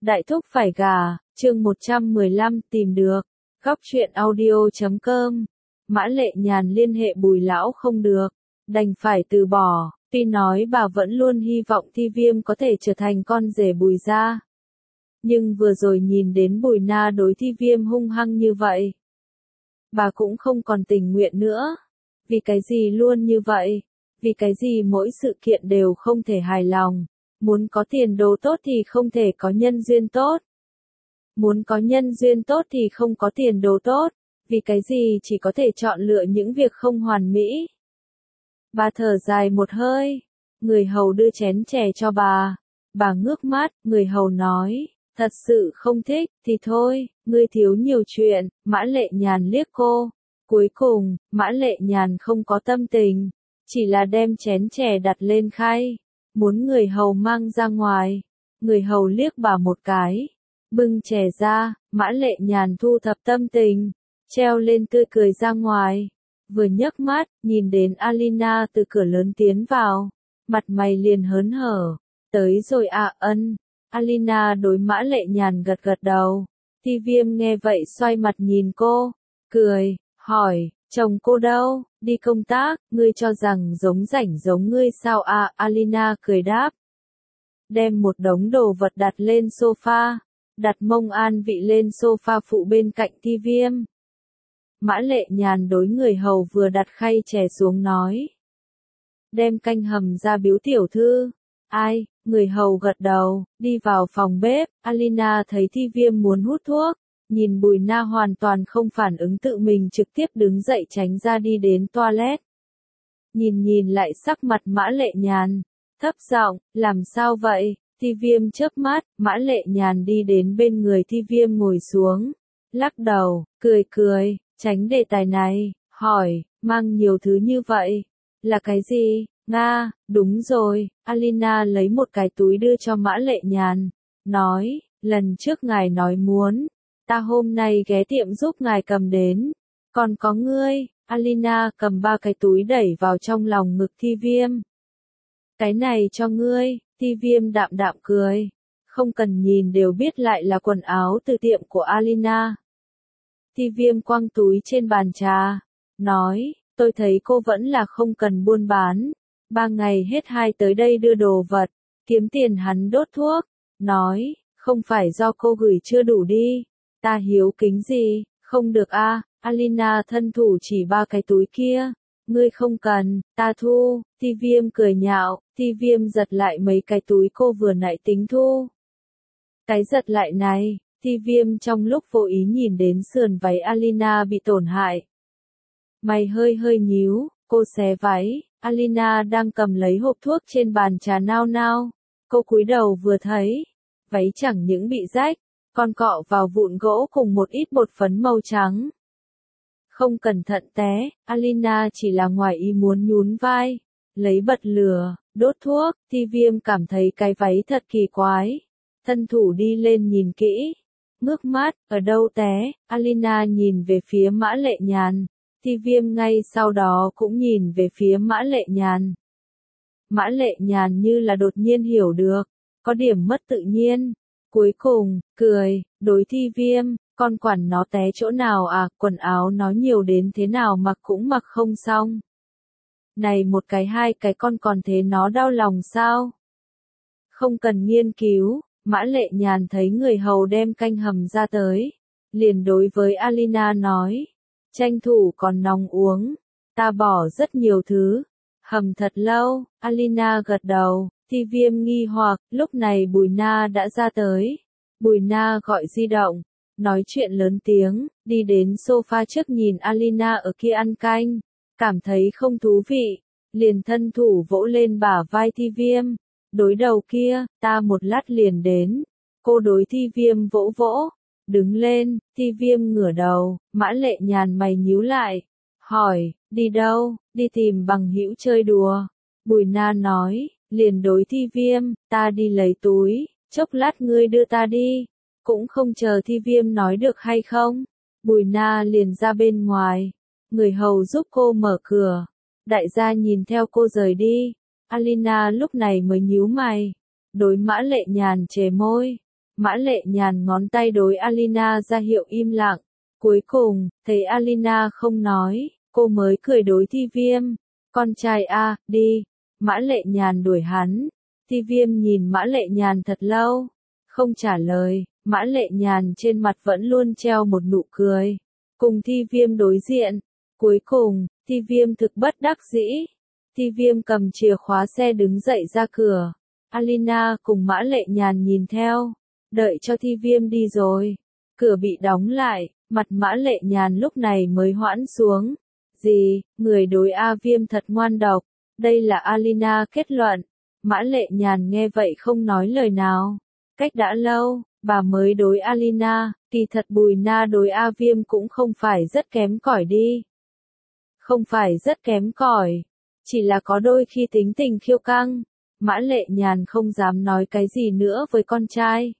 Đại thúc phải gả, chương 115 tìm được. Góc truyện audio.com. Mã Lệ Nhàn liên hệ Bùi lão không được, đành phải từ bỏ, tuy nói bà vẫn luôn hy vọng Thi Viêm có thể trở thành con rể Bùi gia. Nhưng vừa rồi nhìn đến Bùi Na đối Thi Viêm hung hăng như vậy, bà cũng không còn tình nguyện nữa. Vì cái gì luôn như vậy? Vì cái gì mỗi sự kiện đều không thể hài lòng? Muốn có tiền đồ tốt thì không thể có nhân duyên tốt. Muốn có nhân duyên tốt thì không có tiền đồ tốt. Vì cái gì chỉ có thể chọn lựa những việc không hoàn mỹ? Bà thở dài một hơi. Người hầu đưa chén chè cho bà. Bà ngước mắt, người hầu nói, thật sự không thích, thì thôi, ngươi thiếu nhiều chuyện. Mã Lệ Nhàn liếc cô. Cuối cùng, Mã Lệ Nhàn không có tâm tình, chỉ là đem chén chè đặt lên khay, muốn người hầu mang ra ngoài. Người hầu liếc bà một cái, bưng chè ra. Mã Lệ Nhàn thu thập tâm tình, treo lên tươi cười ra ngoài. Vừa nhấc mắt, nhìn đến Alina từ cửa lớn tiến vào, mặt mày liền hớn hở. Tới rồi à? Ân. Alina đối Mã Lệ Nhàn gật gật đầu. Thi Viêm nghe vậy xoay mặt nhìn cô, cười, hỏi, chồng cô đâu? Đi công tác. Ngươi cho rằng giống rảnh giống ngươi sao à? Alina cười đáp. Đem một đống đồ vật đặt lên sofa, đặt mông an vị lên sofa phụ bên cạnh Thi Viêm. Mã Lệ Nhàn đối người hầu vừa đặt khay chè xuống nói, đem canh hầm ra biếu tiểu thư. Ai? Người hầu gật đầu, đi vào phòng bếp. Alina thấy Thi Viêm muốn hút thuốc, nhìn Bùi Na hoàn toàn không phản ứng tự mình trực tiếp đứng dậy tránh ra đi đến toilet. Nhìn lại sắc mặt Mã Lệ Nhàn, thấp giọng, làm sao vậy? Thi Viêm chớp mắt. Mã Lệ Nhàn đi đến bên người Thi Viêm ngồi xuống, lắc đầu, cười, tránh đề tài này, hỏi, mang nhiều thứ như vậy, là cái gì? Nga, đúng rồi. Alina lấy một cái túi đưa cho Mã Lệ Nhàn, nói, lần trước ngài nói muốn, ta hôm nay ghé tiệm giúp ngài cầm đến. Còn có ngươi. Alina cầm 3 cái túi đẩy vào trong lòng ngực Thi Viêm. Cái này cho ngươi. Thi Viêm đạm đạm cười, không cần nhìn đều biết lại là quần áo từ tiệm của Alina. Thi Viêm quăng túi trên bàn trà, nói, tôi thấy cô vẫn là không cần buôn bán. 3 ngày hết 2 tới đây đưa đồ vật, kiếm tiền hắn đốt thuốc. Nói, không phải do cô gửi chưa đủ đi. Ta hiếu kính gì? Không được a. Alina thân thủ chỉ 3 cái túi kia. Ngươi không cần, ta thu. Thi Viêm cười nhạo. Thi Viêm giật lại mấy cái túi cô vừa nãy tính thu. Cái giật lại này, Thi Viêm trong lúc vô ý nhìn đến sườn váy Alina bị tổn hại. Mày hơi nhíu, cô xé váy. Alina đang cầm lấy hộp thuốc trên bàn trà nao nao. Cô cúi đầu vừa thấy, váy chẳng những bị rách, còn cọ vào vụn gỗ cùng một ít bột phấn màu trắng. Không cẩn thận té, Alina chỉ là ngoài ý muốn nhún vai, lấy bật lửa, đốt thuốc. Thi Viêm cảm thấy cái váy thật kỳ quái, thân thủ đi lên nhìn kỹ, ngước mắt, ở đâu té? Alina nhìn về phía Mã Lệ Nhàn. Thi Viêm ngay sau đó cũng nhìn về phía Mã Lệ Nhàn. Mã Lệ Nhàn như là đột nhiên hiểu được, có điểm mất tự nhiên. Cuối cùng, cười, đối Thi Viêm, con quản nó té chỗ nào à? Quần áo nó nhiều đến thế nào mặc cũng mặc không xong. Này một cái 2 cái con còn thế nó đau lòng sao? Không cần nghiên cứu. Mã Lệ Nhàn thấy người hầu đem canh hầm ra tới, liền đối với Alina nói, tranh thủ còn nóng uống, ta bỏ rất nhiều thứ, hầm thật lâu. Alina gật đầu. Thi Viêm nghi hoặc, lúc này Bùi Na đã ra tới. Bùi Na gọi di động, nói chuyện lớn tiếng, đi đến sofa trước nhìn Alina ở kia ăn canh, cảm thấy không thú vị, liền thân thủ vỗ lên bả vai Thi Viêm. Đối đầu kia, ta một lát liền đến. Cô đối Thi Viêm vỗ vỗ, đứng lên. Thi Viêm ngửa đầu. Mã Lệ Nhàn mày nhíu lại, hỏi, đi đâu? Đi tìm bằng hữu chơi đùa. Bùi Na nói, liền đối Thi Viêm, ta đi lấy túi, chốc lát ngươi đưa ta đi. Cũng không chờ Thi Viêm nói được hay không, Bùi Na liền ra bên ngoài. Người hầu giúp cô mở cửa. Đại gia nhìn theo cô rời đi. Alina lúc này mới nhíu mày, đối Mã Lệ Nhàn chề môi, Mã Lệ Nhàn ngón tay đối Alina ra hiệu im lặng. Cuối cùng, thấy Alina không nói, cô mới cười đối Thi Viêm. Con trai a, đi. Mã Lệ Nhàn đuổi hắn. Thi Viêm nhìn Mã Lệ Nhàn thật lâu, không trả lời. Mã Lệ Nhàn trên mặt vẫn luôn treo một nụ cười. Cùng Thi Viêm đối diện. Cuối cùng, Thi Viêm thực bất đắc dĩ. Thi Viêm cầm chìa khóa xe đứng dậy ra cửa. Alina cùng Mã Lệ Nhàn nhìn theo. Đợi cho Thi Viêm đi rồi. Cửa bị đóng lại, mặt Mã Lệ Nhàn lúc này mới hoãn xuống. Gì, người đối A Viêm thật ngoan độc. Đây là Alina kết luận. Mã Lệ Nhàn nghe vậy không nói lời nào. Cách đã lâu, bà mới đối Alina, kỳ thật Bùi Na đối A Viêm cũng không phải rất kém cỏi đi. Không phải rất kém cỏi, chỉ là có đôi khi tính tình khiêu căng. Mã Lệ Nhàn không dám nói cái gì nữa với con trai.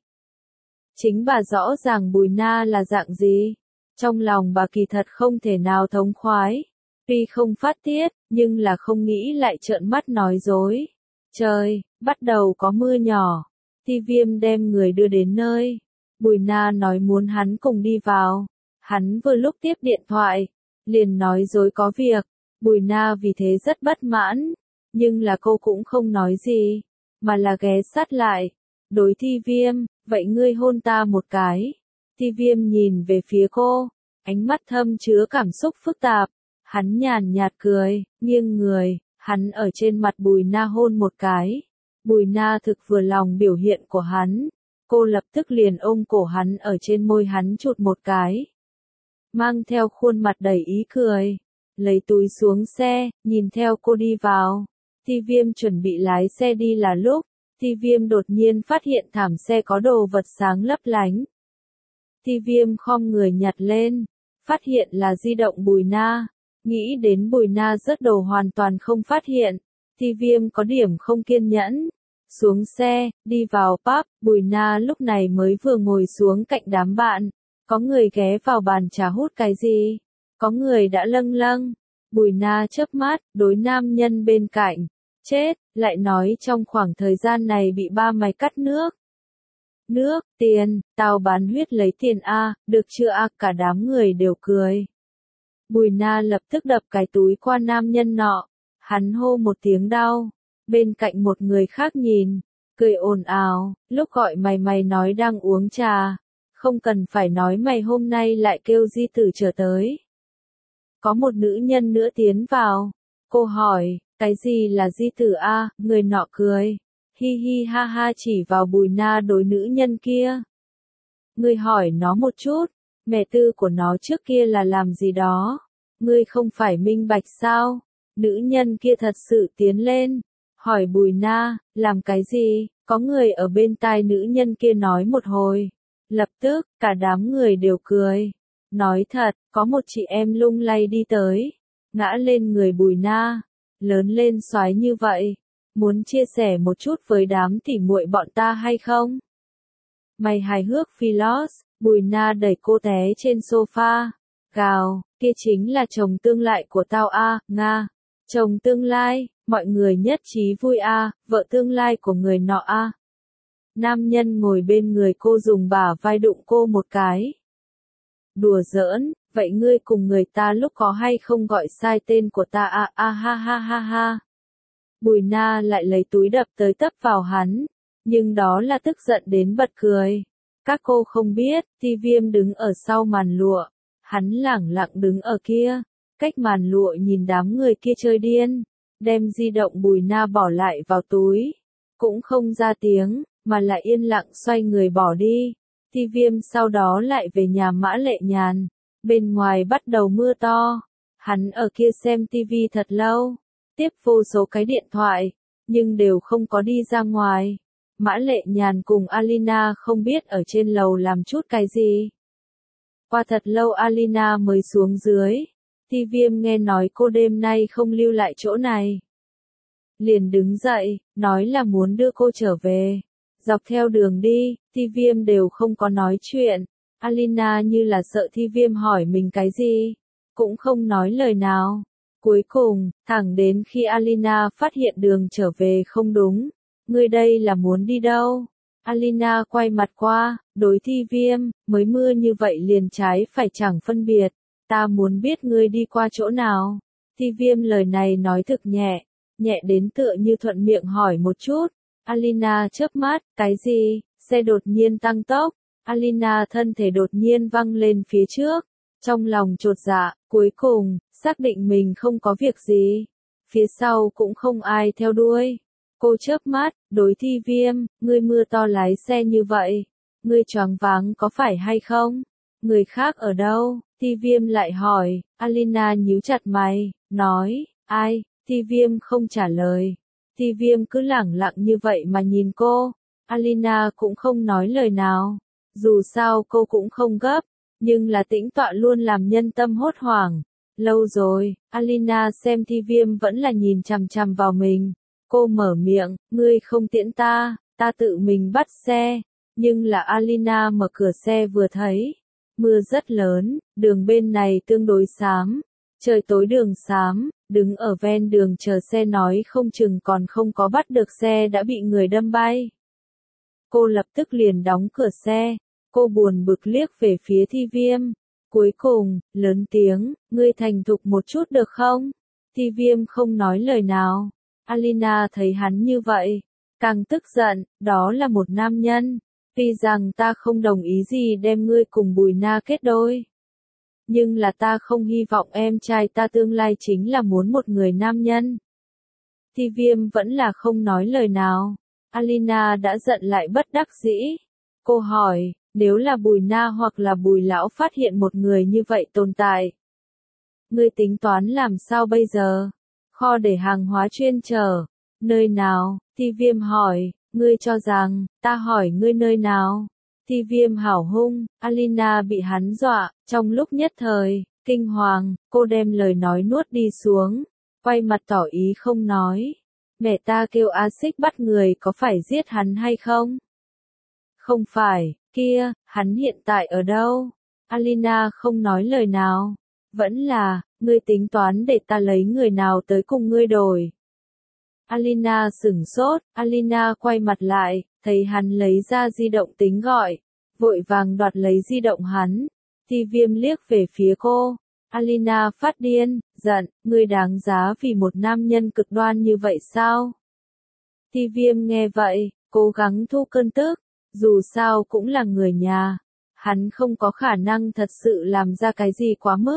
Chính bà rõ ràng Bùi Na là dạng gì. Trong lòng bà kỳ thật không thể nào thống khoái. Tuy không phát tiết, nhưng là không nghĩ lại trợn mắt nói dối. Trời, bắt đầu có mưa nhỏ. Thi Viêm đem người đưa đến nơi. Bùi Na nói muốn hắn cùng đi vào. Hắn vừa lúc tiếp điện thoại, liền nói dối có việc. Bùi Na vì thế rất bất mãn. Nhưng là cô cũng không nói gì, mà là ghé sát lại. Đối Thi Viêm, vậy ngươi hôn ta một cái. Thi Viêm nhìn về phía cô, ánh mắt thâm chứa cảm xúc phức tạp. Hắn nhàn nhạt cười, nghiêng người, hắn ở trên mặt Bùi Na hôn một cái. Bùi Na thực vừa lòng biểu hiện của hắn. Cô lập tức liền ôm cổ hắn ở trên môi hắn chụt một cái. Mang theo khuôn mặt đầy ý cười. Lấy túi xuống xe, nhìn theo cô đi vào. Thi Viêm chuẩn bị lái xe đi là lúc, Thi Viêm đột nhiên phát hiện thảm xe có đồ vật sáng lấp lánh. Thi Viêm khom người nhặt lên, phát hiện là di động Bùi Na. Nghĩ đến Bùi Na rớt đồ hoàn toàn không phát hiện, Thi Viêm có điểm không kiên nhẫn. Xuống xe, đi vào pub, Bùi Na lúc này mới vừa ngồi xuống cạnh đám bạn. Có người ghé vào bàn trà hút cái gì? Có người đã lâng lâng. Bùi Na chớp mắt, đối nam nhân bên cạnh. Chết, lại nói trong khoảng thời gian này bị ba mày cắt nước. Nước, tiền, tao bán huyết lấy tiền a, được chưa a, cả đám người đều cười. Bùi Na lập tức đập cái túi qua nam nhân nọ. Hắn hô một tiếng đau. Bên cạnh một người khác nhìn, cười ồn ào, lúc gọi mày nói đang uống trà. Không cần phải nói mày hôm nay lại kêu di tử trở tới. Có một nữ nhân nữa tiến vào. Cô hỏi, cái gì là di tử a? Người nọ cười. Hi hi ha ha chỉ vào Bùi Na đối nữ nhân kia. Ngươi hỏi nó một chút, mẹ tư của nó trước kia là làm gì đó? Ngươi không phải minh bạch sao? Nữ nhân kia thật sự tiến lên. Hỏi Bùi Na, làm cái gì? Có người ở bên tai nữ nhân kia nói một hồi. Lập tức, cả đám người đều cười. Nói thật, có một chị em lung lay đi tới. Ngã lên người Bùi Na. Lớn lên xoái như vậy. Muốn chia sẻ một chút với đám tỉ muội bọn ta hay không? Mày hài hước Philos, Bùi Na đẩy cô té trên sofa. Gào, kia chính là chồng tương lai của tao a, Nga. Chồng tương lai, mọi người nhất trí vui a, vợ tương lai của người nọ a. Nam nhân ngồi bên người cô dùng bả vai đụng cô một cái. Đùa giỡn, vậy ngươi cùng người ta lúc có hay không gọi sai tên của ta a a ha ha ha ha. Bùi Na lại lấy túi đập tới tấp vào hắn, nhưng đó là tức giận đến bật cười. Các cô không biết, Thi Viêm đứng ở sau màn lụa, hắn lẳng lặng đứng ở kia, cách màn lụa nhìn đám người kia chơi điên, đem di động Bùi Na bỏ lại vào túi, cũng không ra tiếng, mà lại yên lặng xoay người bỏ đi. Thi Viêm sau đó lại về nhà Mã Lệ Nhàn, bên ngoài bắt đầu mưa to, hắn ở kia xem tivi thật lâu. Tiếp vô số cái điện thoại, nhưng đều không có đi ra ngoài. Mã Lệ Nhàn cùng Alina không biết ở trên lầu làm chút cái gì. Qua thật lâu Alina mới xuống dưới. Thi Viêm nghe nói cô đêm nay không lưu lại chỗ này. Liền đứng dậy, nói là muốn đưa cô trở về. Dọc theo đường đi, Thi Viêm đều không có nói chuyện. Alina như là sợ Thi Viêm hỏi mình cái gì, cũng không nói lời nào. Cuối cùng, thẳng đến khi Alina phát hiện đường trở về không đúng. Ngươi đây là muốn đi đâu? Alina quay mặt qua, đối Thi Viêm, mới mưa như vậy liền trái phải chẳng phân biệt. Ta muốn biết ngươi đi qua chỗ nào. Thi Viêm lời này nói thực nhẹ, nhẹ đến tựa như thuận miệng hỏi một chút. Alina chớp mắt, cái gì? Xe đột nhiên tăng tốc. Alina thân thể đột nhiên văng lên phía trước. Trong lòng chột dạ, cuối cùng, xác định mình không có việc gì. Phía sau cũng không ai theo đuôi. Cô chớp mắt, đối Thi Viêm, ngươi mưa to lái xe như vậy. Ngươi choáng váng có phải hay không? Người khác ở đâu? Thi Viêm lại hỏi. Alina nhíu chặt mày, nói, ai? Thi Viêm không trả lời. Thi Viêm cứ lẳng lặng như vậy mà nhìn cô. Alina cũng không nói lời nào. Dù sao cô cũng không gấp, nhưng là tĩnh tọa luôn làm nhân tâm hốt hoảng. Lâu rồi, Alina xem Thi Viêm vẫn là nhìn chằm chằm vào mình. Cô mở miệng, ngươi không tiễn ta, ta tự mình bắt xe. Nhưng là Alina mở cửa xe vừa thấy. Mưa rất lớn, đường bên này tương đối xám. Trời tối đường xám, đứng ở ven đường chờ xe nói không chừng còn không có bắt được xe đã bị người đâm bay. Cô lập tức liền đóng cửa xe. Cô buồn bực liếc về phía Thi Viêm. Cuối cùng, lớn tiếng, ngươi thành thục một chút được không? Thi Viêm không nói lời nào. Alina thấy hắn như vậy, càng tức giận, đó là một nam nhân. Tuy rằng ta không đồng ý gì đem ngươi cùng Bùi Na kết đôi. Nhưng là ta không hy vọng em trai ta tương lai chính là muốn một người nam nhân. Thi Viêm vẫn là không nói lời nào. Alina đã giận lại bất đắc dĩ. Cô hỏi, nếu là Bùi Na hoặc là Bùi Lão phát hiện một người như vậy tồn tại. Ngươi tính toán làm sao bây giờ? Kho để hàng hóa chuyên chở. Nơi nào? Thi Viêm hỏi, ngươi cho rằng, ta hỏi ngươi nơi nào? Thi Viêm hảo hung, Alina bị hắn dọa, trong lúc nhất thời, kinh hoàng, cô đem lời nói nuốt đi xuống, quay mặt tỏ ý không nói. Mẹ ta kêu A Xích bắt người có phải giết hắn hay không? Không phải, kia, hắn hiện tại ở đâu? Alina không nói lời nào. Vẫn là, ngươi tính toán để ta lấy người nào tới cùng ngươi đổi. Alina sửng sốt, Alina quay mặt lại, thấy hắn lấy ra di động tính gọi, vội vàng đoạt lấy di động hắn. Thi Viêm liếc về phía cô. Alina phát điên, giận, ngươi đáng giá vì một nam nhân cực đoan như vậy sao? Thi Viêm nghe vậy, cố gắng thu cơn tức, dù sao cũng là người nhà. Hắn không có khả năng thật sự làm ra cái gì quá mức.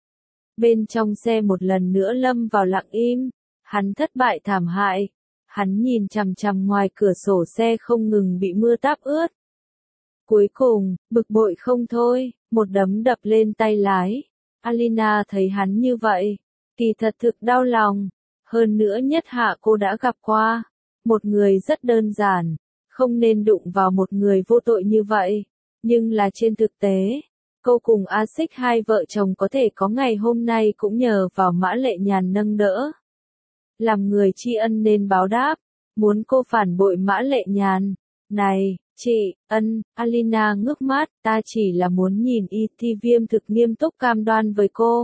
Bên trong xe một lần nữa lâm vào lặng im. Hắn thất bại thảm hại. Hắn nhìn chằm chằm ngoài cửa sổ xe không ngừng bị mưa táp ướt. Cuối cùng, bực bội không thôi, một đấm đập lên tay lái. Alina thấy hắn như vậy, kỳ thật thực đau lòng. Hơn nữa nhất hạ cô đã gặp qua. Một người rất đơn giản, không nên đụng vào một người vô tội như vậy. Nhưng là trên thực tế, cô cùng A Xích hai vợ chồng có thể có ngày hôm nay cũng nhờ vào Mã Lệ Nhàn nâng đỡ. Làm người tri ân nên báo đáp, muốn cô phản bội Mã Lệ Nhàn. Này, chị, Alina ngước mắt, ta chỉ là muốn nhìn y. Thi Viêm thực nghiêm túc cam đoan với cô.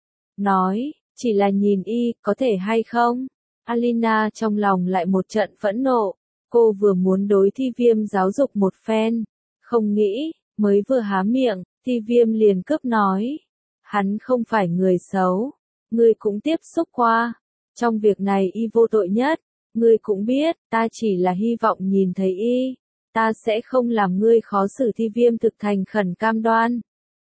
Nói, chỉ là nhìn y, có thể hay không? Alina trong lòng lại một trận phẫn nộ, cô vừa muốn đối Thi Viêm giáo dục một phen, không nghĩ, mới vừa há miệng, Thi Viêm liền cướp nói. Hắn không phải người xấu, ngươi cũng tiếp xúc qua. Trong việc này y vô tội nhất, ngươi cũng biết, ta chỉ là hy vọng nhìn thấy y, ta sẽ không làm ngươi khó xử. Thi Viêm thực thành khẩn cam đoan.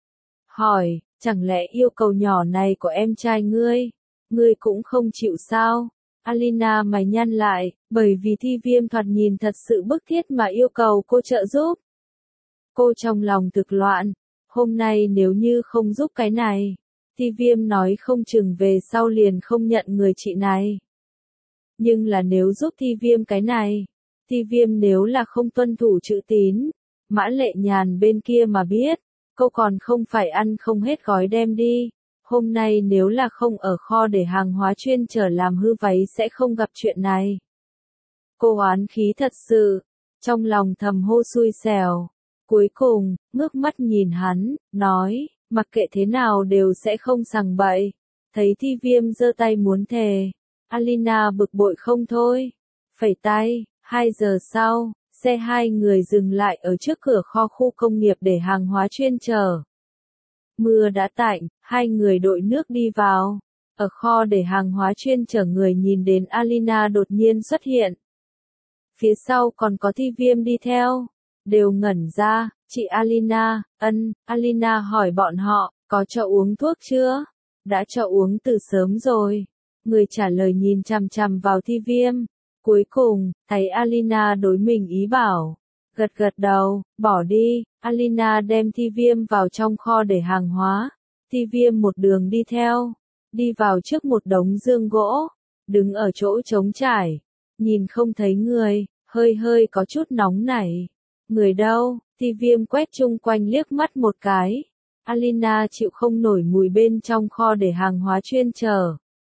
Hỏi, chẳng lẽ yêu cầu nhỏ này của em trai ngươi cũng không chịu sao? Alina mày nhăn lại, bởi vì Thi Viêm thoạt nhìn thật sự bức thiết mà yêu cầu cô trợ giúp. Cô trong lòng thực loạn, hôm nay nếu như không giúp cái này, Thi Viêm nói không chừng về sau liền không nhận người chị này. Nhưng là nếu giúp Thi Viêm cái này, Thi Viêm nếu là không tuân thủ chữ tín, Mã Lệ Nhàn bên kia mà biết, cô còn không phải ăn không hết gói đem đi. Hôm nay nếu là không ở kho để hàng hóa chuyên chở làm hư váy sẽ không gặp chuyện này. Cô oán khí thật sự, trong lòng thầm hô xui xẻo. Cuối cùng, ngước mắt nhìn hắn, nói, mặc kệ thế nào đều sẽ không sằng bậy. Thấy Thi Viêm giơ tay muốn thề, Alina bực bội không thôi. Phẩy tay, 2 giờ sau, Xe hai người dừng lại ở trước cửa kho khu công nghiệp để hàng hóa chuyên chở. Mưa đã tạnh, hai người đội nước đi vào. Ở kho để hàng hóa chuyên chở người nhìn đến Alina đột nhiên xuất hiện. Phía sau còn có Thi Viêm đi theo. Đều ngẩn ra, chị Alina, Alina hỏi bọn họ, có cho uống thuốc chưa? Đã cho uống từ sớm rồi. Người trả lời nhìn chằm chằm vào Thi Viêm. Cuối cùng, thấy Alina đối mình ý bảo. Gật gật đầu, bỏ đi. Alina đem Thi Viêm vào trong kho để hàng hóa. Thi Viêm một đường đi theo. Đi vào trước một đống dương gỗ. Đứng ở chỗ trống trải. Nhìn không thấy người, hơi có chút nóng nảy. Người đâu? Thi Viêm quét chung quanh liếc mắt một cái. Alina chịu không nổi mùi bên trong kho để hàng hóa chuyên chở.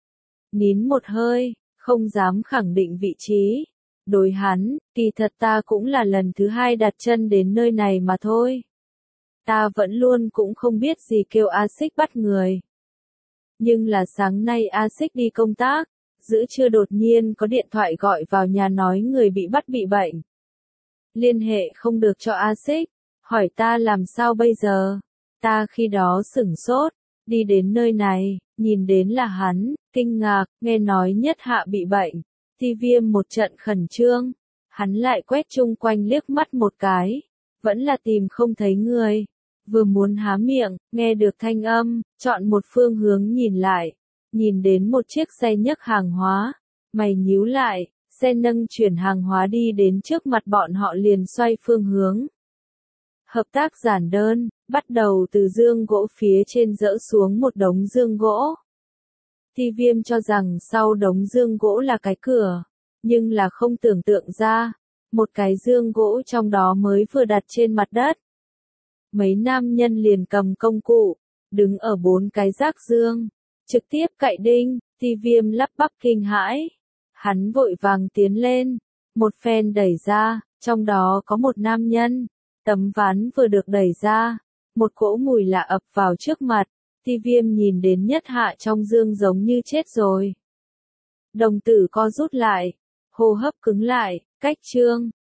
Nín một hơi, không dám khẳng định vị trí. Đối hắn, kỳ thật ta cũng là lần thứ hai đặt chân đến nơi này mà thôi. Ta vẫn luôn cũng không biết gì kêu A Xích bắt người. Nhưng là sáng nay A Xích đi công tác, giữa trưa đột nhiên có điện thoại gọi vào nhà nói người bị bắt bị bệnh. Liên hệ không được cho A Xích, hỏi ta làm sao bây giờ. Ta khi đó sửng sốt, đi đến nơi này, nhìn đến là hắn, kinh ngạc, nghe nói Nhất Hạ bị bệnh. Thi Viêm một trận khẩn trương, hắn lại quét chung quanh liếc mắt một cái, vẫn là tìm không thấy người. Vừa muốn há miệng, nghe được thanh âm, chọn một phương hướng nhìn lại, nhìn đến một chiếc xe nhấc hàng hóa, mày nhíu lại, xe nâng chuyển hàng hóa đi đến trước mặt bọn họ liền xoay phương hướng. Hợp tác giản đơn, bắt đầu từ dương gỗ phía trên dỡ xuống một đống dương gỗ. Thi Viêm cho rằng sau đống dương gỗ là cái cửa, nhưng là không tưởng tượng ra, một cái dương gỗ trong đó mới vừa đặt trên mặt đất. Mấy nam nhân liền cầm công cụ, đứng ở 4 cái rác dương, trực tiếp cậy đinh. Thi Viêm lắp bắp kinh hãi. Hắn vội vàng tiến lên, một phen đẩy ra, trong đó có một nam nhân. Tấm ván vừa được đẩy ra, một cỗ mùi lạ ập vào trước mặt. Thi Viêm nhìn đến Nhất Hạ trong dương giống như chết rồi. Đồng tử co rút lại, hô hấp cứng lại, cách trương,